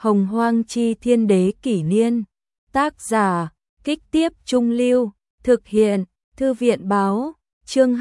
Hồng Hoang Chi Thiên Đế Kỷ Niên. Tác giả, Kích Tiếp Trung Lưu. Thực hiện, Thư viện Báo. Chương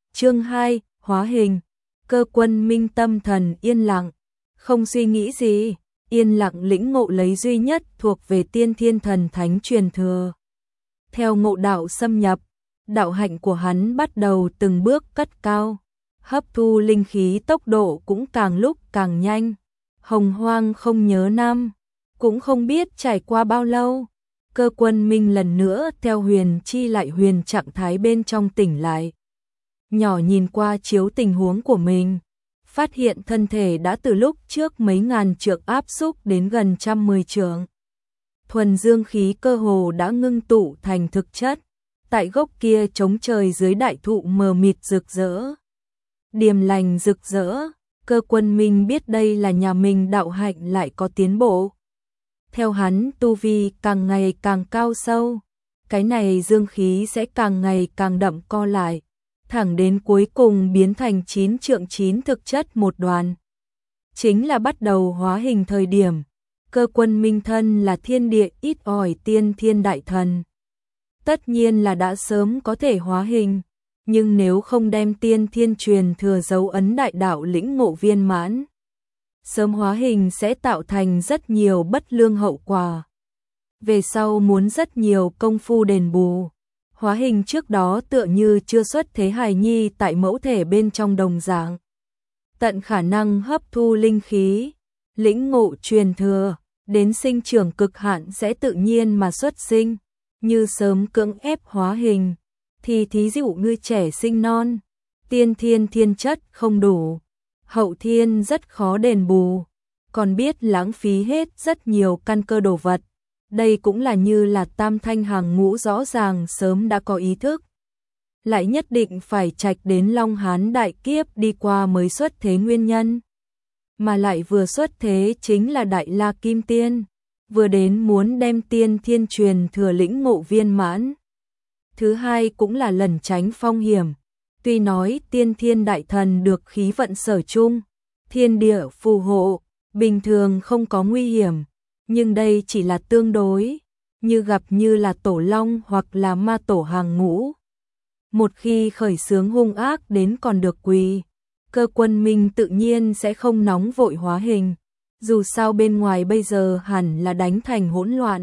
2, Hóa Hình. Cơ Quân Minh tâm thần yên lặng, không suy nghĩ gì, yên lặng lĩnh ngộ lấy duy nhất thuộc về Tiên Thiên Thần Thánh truyền thừa. Theo ngộ đạo xâm nhập, đạo hạnh của hắn bắt đầu từng bước cất cao, hấp thu linh khí tốc độ cũng càng lúc càng nhanh. Hồng Hoang không nhớ năm, cũng không biết trải qua bao lâu, Cơ Quân Minh lần nữa theo huyền chi lại huyền trạng thái bên trong tỉnh lại. Nhỏ nhìn qua chiếu tình huống của mình, phát hiện thân thể đã từ lúc trước mấy ngàn trượng áp xúc đến gần 110 trượng. Thuần dương khí cơ hồ đã ngưng tụ thành thực chất, tại gốc kia trống trời dưới đại thụ mờ mịt rực rỡ. Điềm lành rực rỡ, Cơ Quân Minh biết đây là nhà mình đạo hạnh lại có tiến bộ. Theo hắn tu vi càng ngày càng cao sâu, cái này dương khí sẽ càng ngày càng đậm co lại, thẳng đến cuối cùng biến thành 9 trượng 9 thực chất một đoàn. Chính là bắt đầu hóa hình thời điểm, Cơ Quân Minh thân là thiên địa ít ỏi tiên thiên đại thần. Tất nhiên là đã sớm có thể hóa hình, nhưng nếu không đem tiên thiên truyền thừa dấu ấn đại đạo lĩnh ngộ viên mãn, sớm hóa hình sẽ tạo thành rất nhiều bất lương hậu quả. Về sau muốn rất nhiều công phu đền bù. Hóa hình trước đó tựa như chưa xuất thế hài nhi tại mẫu thể bên trong đồng dạng. Tận khả năng hấp thu linh khí, lĩnh ngộ truyền thừa, đến sinh trưởng cực hạn sẽ tự nhiên mà xuất sinh. Như sớm cưỡng ép hóa hình, thì thí dụ như trẻ sinh non, tiên thiên thiên chất không đủ, hậu thiên rất khó đền bù, còn biết lãng phí hết rất nhiều căn cơ đồ vật. Đây cũng là như là tam thanh hàng ngũ rõ ràng sớm đã có ý thức. Lại nhất định phải trạch đến Long Hán đại kiếp đi qua mới xuất thế nguyên nhân. Mà lại vừa xuất thế chính là Đại La Kim Tiên, vừa đến muốn đem tiên thiên truyền thừa lĩnh ngộ viên mãn. Thứ hai cũng là lẩn tránh phong hiểm. Tuy nói tiên thiên đại thần được khí vận sở chung, thiên địa phù hộ, bình thường không có nguy hiểm. Nhưng đây chỉ là tương đối, như gặp như là tổ long hoặc là ma tổ hàng ngũ. Một khi khởi xướng hung ác đến còn được quỳ, Cơ Quân Minh tự nhiên sẽ không nóng vội hóa hình. Dù sao bên ngoài bây giờ hẳn là đánh thành hỗn loạn.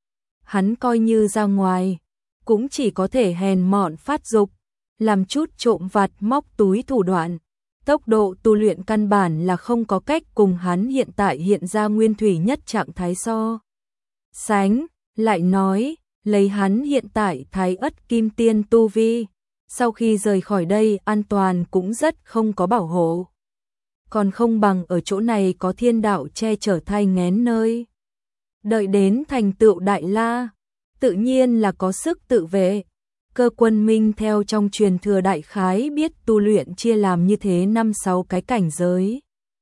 Hắn coi như ra ngoài, cũng chỉ có thể hèn mọn phát dục, làm chút trộm vặt móc túi thủ đoạn. Tốc độ tu luyện căn bản là không có cách cùng hắn hiện tại hiện ra nguyên thủy nhất trạng thái so sánh. Lại nói, lấy hắn hiện tại Thái Ất Kim Tiên tu vi, sau khi rời khỏi đây an toàn cũng rất không có bảo hộ. Còn không bằng ở chỗ này có thiên đạo che chở thai nghén nơi. Đợi đến thành tựu Đại La, tự nhiên là có sức tự vệ. Cơ Quân Minh theo trong truyền thừa đại khái biết tu luyện chia làm như thế 5-6 cái cảnh giới.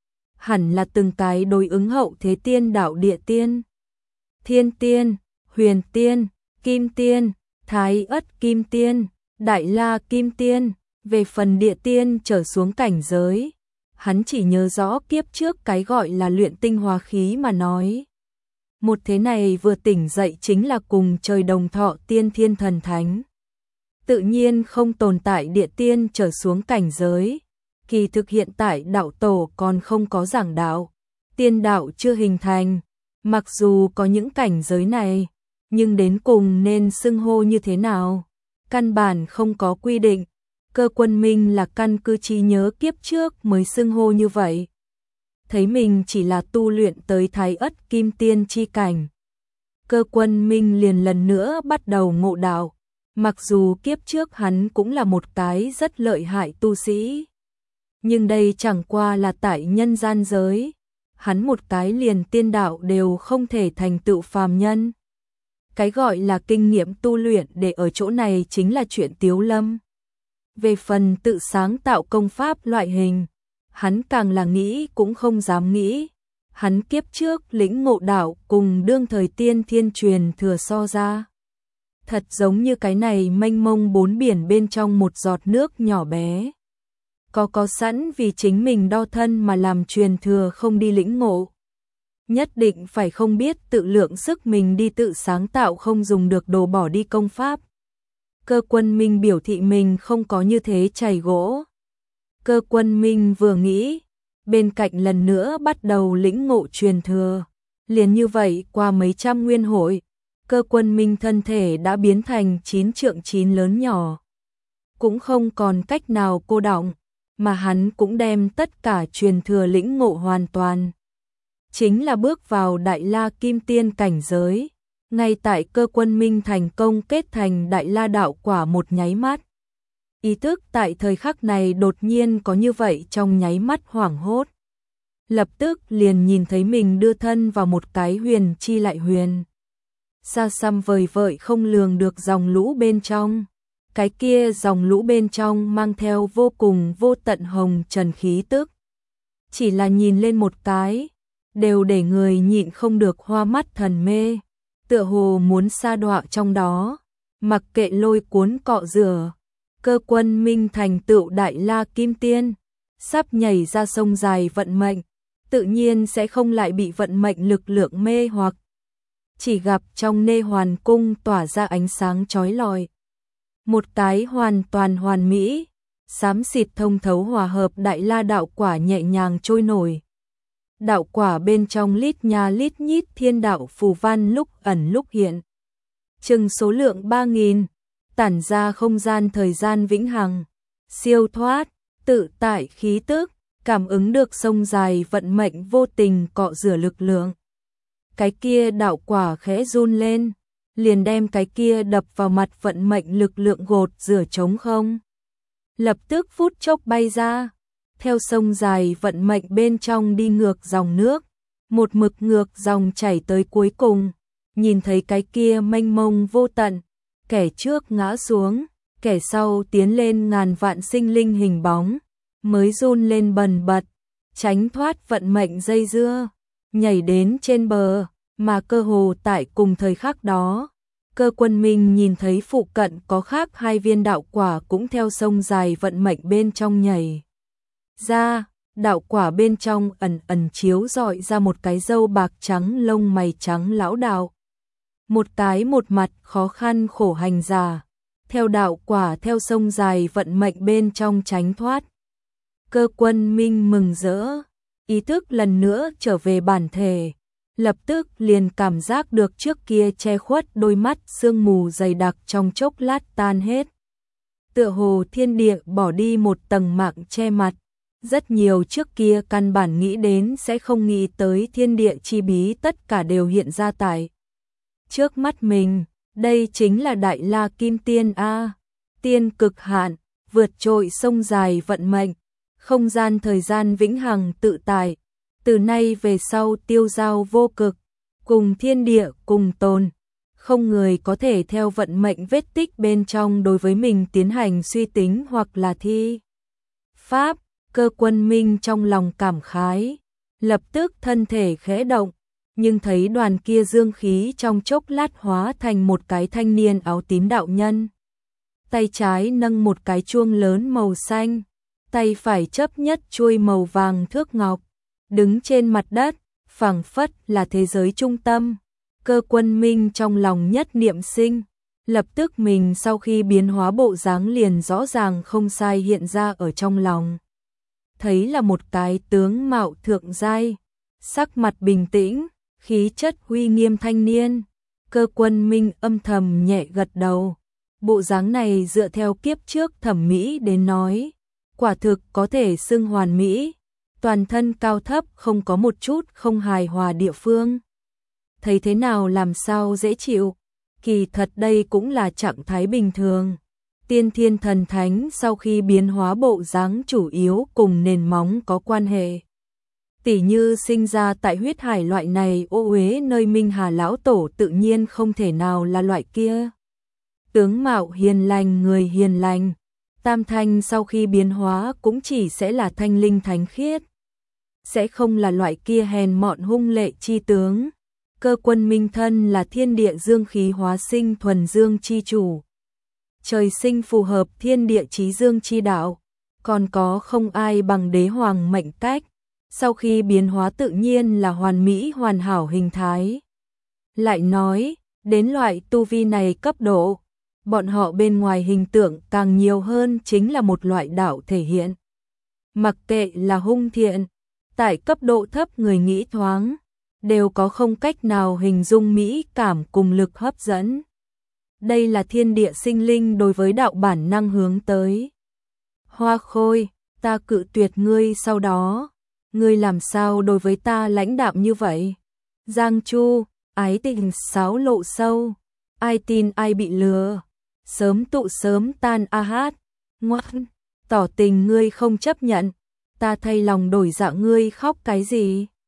Hẳn là từng cái đối ứng hậu thế tiên đạo địa tiên, thiên tiên, huyền tiên, kim tiên, thái ất kim tiên, đại la kim tiên. Về phần địa tiên trở xuống cảnh giới, hắn chỉ nhớ rõ kiếp trước cái gọi là luyện tinh hóa khí mà nói. Một thế này vừa tỉnh dậy chính là cùng trời đồng thọ tiên thiên thần thánh. Tự nhiên không tồn tại địa tiên trở xuống cảnh giới. Kỳ thực hiện tại đạo tổ còn không có giảng đạo, tiên đạo chưa hình thành. Mặc dù có những cảnh giới này, nhưng đến cùng nên xưng hô như thế nào, căn bản không có quy định. Cơ Quân Minh là căn cứ trí nhớ kiếp trước mới xưng hô như vậy. Thấy mình chỉ là tu luyện tới Thái Ất Kim Tiên chi cảnh, Cơ Quân Minh liền lần nữa bắt đầu ngộ đạo. Mặc dù kiếp trước hắn cũng là một cái rất lợi hại tu sĩ, nhưng đây chẳng qua là tại nhân gian giới, hắn một cái liền tiên đạo đều không thể thành tựu phàm nhân. Cái gọi là kinh nghiệm tu luyện để ở chỗ này chính là chuyện tiếu lâm. Về phần tự sáng tạo công pháp loại hình, hắn càng là nghĩ cũng không dám nghĩ. Hắn kiếp trước lĩnh ngộ đạo cùng đương thời tiên thiên truyền thừa so ra, thật giống như cái này mênh mông bốn biển bên trong một giọt nước nhỏ bé. Có sẵn vì chính mình đo thân mà làm truyền thừa không đi lĩnh ngộ. nhất định phải không biết tự lượng sức mình đi tự sáng tạo, không dùng được đồ bỏ đi công pháp. Cơ Quân Minh biểu thị mình không có như thế chày gỗ. Cơ Quân Minh vừa nghĩ, bên cạnh lần nữa bắt đầu lĩnh ngộ truyền thừa. Liền như vậy qua mấy trăm nguyên hội, Cơ Quân Minh thân thể đã biến thành 9 trượng 9 lớn nhỏ. Cũng không còn cách nào cô đọng, mà hắn cũng đem tất cả truyền thừa lĩnh ngộ hoàn toàn. Chính là bước vào Đại La Kim Tiên cảnh giới. Ngay tại Cơ Quân Minh thành công kết thành Đại La đạo quả một nháy mắt. Ý thức tại thời khắc này đột nhiên có như vậy trong nháy mắt hoảng hốt. Lập tức liền nhìn thấy mình đưa thân vào một cái huyền chi lại huyền. Xa xăm vời vợi không lường được dòng lũ bên trong. Cái kia dòng lũ bên trong mang theo vô cùng vô tận hồng trần khí tức. Chỉ là nhìn lên một cái, đều để người nhịn không được hoa mắt thần mê. Tựa hồ muốn sa đọa trong đó, mặc kệ lôi cuốn cọ rửa. Cơ Quân Minh thành tựu Đại La Kim Tiên, sắp nhảy ra sông dài vận mệnh, tự nhiên sẽ không lại bị vận mệnh lực lượng mê hoặc. Chỉ gặp trong Nê Hoàn Cung tỏa ra ánh sáng chói lọi. Một cái hoàn toàn hoàn mỹ, xám xịt thông thấu hòa hợp Đại La đạo quả nhẹ nhàng trôi nổi. Đạo quả bên trong lít nha lít nhít thiên đạo phù văn lúc ẩn lúc hiện. Chừng số lượng 3000, tản ra không gian thời gian vĩnh hằng, siêu thoát, tự tại khí tức, cảm ứng được sông dài vận mệnh vô tình cọ rửa lực lượng. Cái kia đạo quả khẽ run lên, liền đem cái kia đập vào mặt vận mệnh lực lượng gột rửa trống không. Lập tức phút chốc bay ra, theo sông dài vận mệnh bên trong đi ngược dòng nước, một mực ngược dòng chảy tới cuối cùng, nhìn thấy cái kia mênh mông vô tận, kẻ trước ngã xuống, kẻ sau tiến lên ngàn vạn sinh linh hình bóng, mới run lên bần bật, tránh thoát vận mệnh dây dưa, nhảy đến trên bờ, mà cơ hồ tại cùng thời khắc đó. Cơ Quân Minh nhìn thấy phụ cận có khác 2 viên đạo quả cũng theo sông dài vận mệnh bên trong nhảy ra, đạo quả bên trong ẩn ẩn chiếu rọi ra một cái râu bạc trắng lông mày trắng lão đạo. Một cái một mặt khó khăn khổ hành giả, theo đạo quả theo sông dài vận mệnh bên trong tránh thoát. Cơ Quân Minh mừng rỡ, ý thức lần nữa trở về bản thể. Lập tức liền cảm giác được trước kia che khuất đôi mắt sương mù dày đặc trong chốc lát tan hết. Tựa hồ thiên địa bỏ đi một tầng mạng che mặt, rất nhiều trước kia căn bản nghĩ đến sẽ không nghĩ tới thiên địa chi bí tất cả đều hiện ra tại trước mắt mình. Đây chính là Đại La Kim Tiên a, tiên cực hạn, vượt trội sông dài vận mệnh, không gian thời gian vĩnh hằng tự tại. Từ nay về sau tiêu giao vô cực, cùng thiên địa cùng tồn, không người có thể theo vận mệnh vết tích bên trong đối với mình tiến hành suy tính hoặc là thi pháp. Cơ Quân Minh trong lòng cảm khái, lập tức thân thể khẽ động, nhưng thấy đoàn kia dương khí trong chốc lát hóa thành một cái thanh niên áo tím đạo nhân. Tay trái nâng một cái chuông lớn màu xanh, tay phải chấp nhất chuôi màu vàng thước ngọc. Đứng trên mặt đất, phảng phất là thế giới trung tâm. Cơ Quân Minh trong lòng nhất niệm sinh, lập tức mình sau khi biến hóa bộ dáng liền rõ ràng không sai hiện ra ở trong lòng. Thấy là một cái tướng mạo thượng giai, sắc mặt bình tĩnh, khí chất uy nghiêm thanh niên. Cơ Quân Minh âm thầm nhẹ gật đầu. Bộ dáng này dựa theo kiếp trước thẩm mỹ đến nói, quả thực có thể xưng hoàn mỹ. Toàn thân cao thấp không có một chút không hài hòa địa phương. Thấy thế nào làm sao dễ chịu, kỳ thật đây cũng là trạng thái bình thường. Tiên thiên thần thánh sau khi biến hóa bộ dáng chủ yếu cùng nền móng có quan hệ. Tỉ như sinh ra tại huyết hải loại này ô uế nơi Minh Hà lão tổ tự nhiên không thể nào là loại kia. Tướng mạo hiền lành người hiền lành, tam thanh sau khi biến hóa cũng chỉ sẽ là thanh linh thánh khiết. Sẽ không là loại kia hèn mọn hung lệ chi tướng. Cơ Quân Minh thân là thiên địa dương khí hóa sinh thuần dương chi chủ. Trời sinh phù hợp thiên địa chí dương chi đạo, còn có không ai bằng đế hoàng mệnh cách. sau khi biến hóa tự nhiên là hoàn mỹ hoàn hảo hình thái. Lại nói, đến loại tu vi này cấp độ, bọn họ bên ngoài hình tượng càng nhiều hơn chính là một loại đạo thể hiện. Mặc kệ là hung thiện, tại cấp độ thấp người nghĩ thoáng, đều có không cách nào hình dung mỹ cảm cùng lực hấp dẫn. Đây là thiên địa sinh linh đối với đạo bản năng hướng tới. Hoa Khôi, ta cự tuyệt ngươi sau đó, ngươi làm sao đối với ta lãnh đạm như vậy? Giang Chu, ái tình xáo lộ sâu, ai tin ai bị lừa, sớm tụ sớm tan a hát, ngoan, tỏ tình ngươi không chấp nhận, ta thay lòng đổi dạ ngươi khóc cái gì?